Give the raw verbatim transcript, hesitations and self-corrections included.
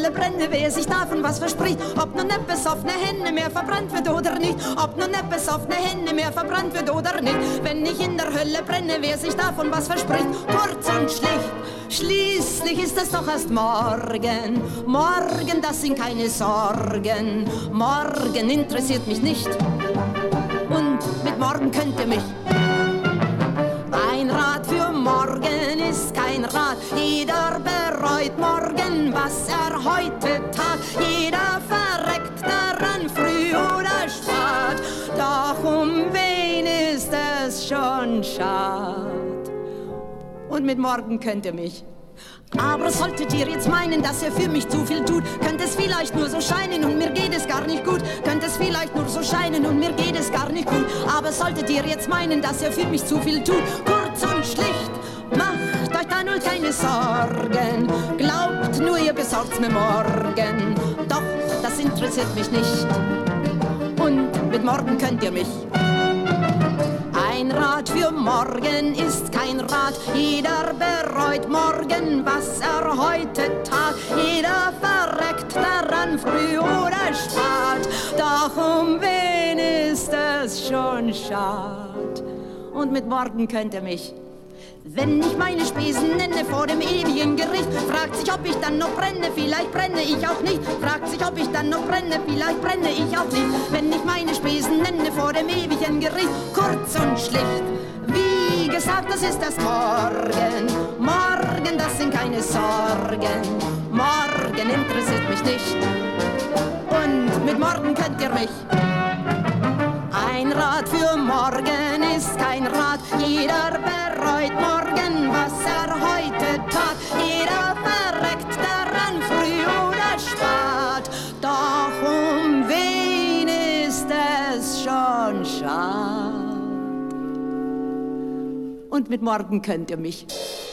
Hölle brenne, wer sich davon was verspricht, ob nun ne besoffene Henne mehr verbrannt wird oder nicht, ob nun ne besoffene Henne mehr verbrannt wird oder nicht. Wenn ich in der Hölle brenne, wer sich davon was verspricht, kurz und schlicht. Schließlich ist es doch erst morgen, morgen, das sind keine Sorgen, morgen interessiert mich nicht und mit morgen könnt ihr mich. Ein Rat für morgen ist kein Rat, jeder bereut morgen, was er heute tat, jeder verreckt daran, früh oder spät, doch um wen ist es schon schad. Und mit morgen könnt ihr mich. Aber solltet ihr jetzt meinen, dass ihr für mich zu viel tut, könnte es vielleicht nur so scheinen und mir geht es gar nicht gut. Könnte es vielleicht nur so scheinen und mir geht es gar nicht gut. Aber solltet ihr jetzt meinen, dass ihr für mich zu viel tut, kurz und schlicht, macht euch da nur keine Sorgen. Glaubt nur, ihr besorgt's mir morgen. Doch, das interessiert mich nicht. Und mit morgen könnt ihr mich. Ein Rat für morgen ist kein Rat, jeder bereut morgen, was er heute tat. Jeder verreckt daran, früh oder spät, doch um wen ist es schon schad. Und mit morgen könnt ihr mich. Wenn ich meine Spesen nenne vor dem ewigen Gericht, fragt sich, ob ich dann noch brenne, vielleicht brenne ich auch nicht. Fragt sich, ob ich dann noch brenne, vielleicht brenne ich auch nicht. Wenn ich meine Spesen nenne vor dem ewigen Gericht, kurz und schlicht. Wie gesagt, das ist erst morgen, morgen, das sind keine Sorgen. Morgen interessiert mich nicht und mit morgen könnt ihr mich. Ein Rat für morgen ist kein Rat, jeder bereut morgen, was er heute tat. Jeder verreckt daran, früh oder spät, doch um wen ist es schon schad. Und mit morgen könnt ihr mich.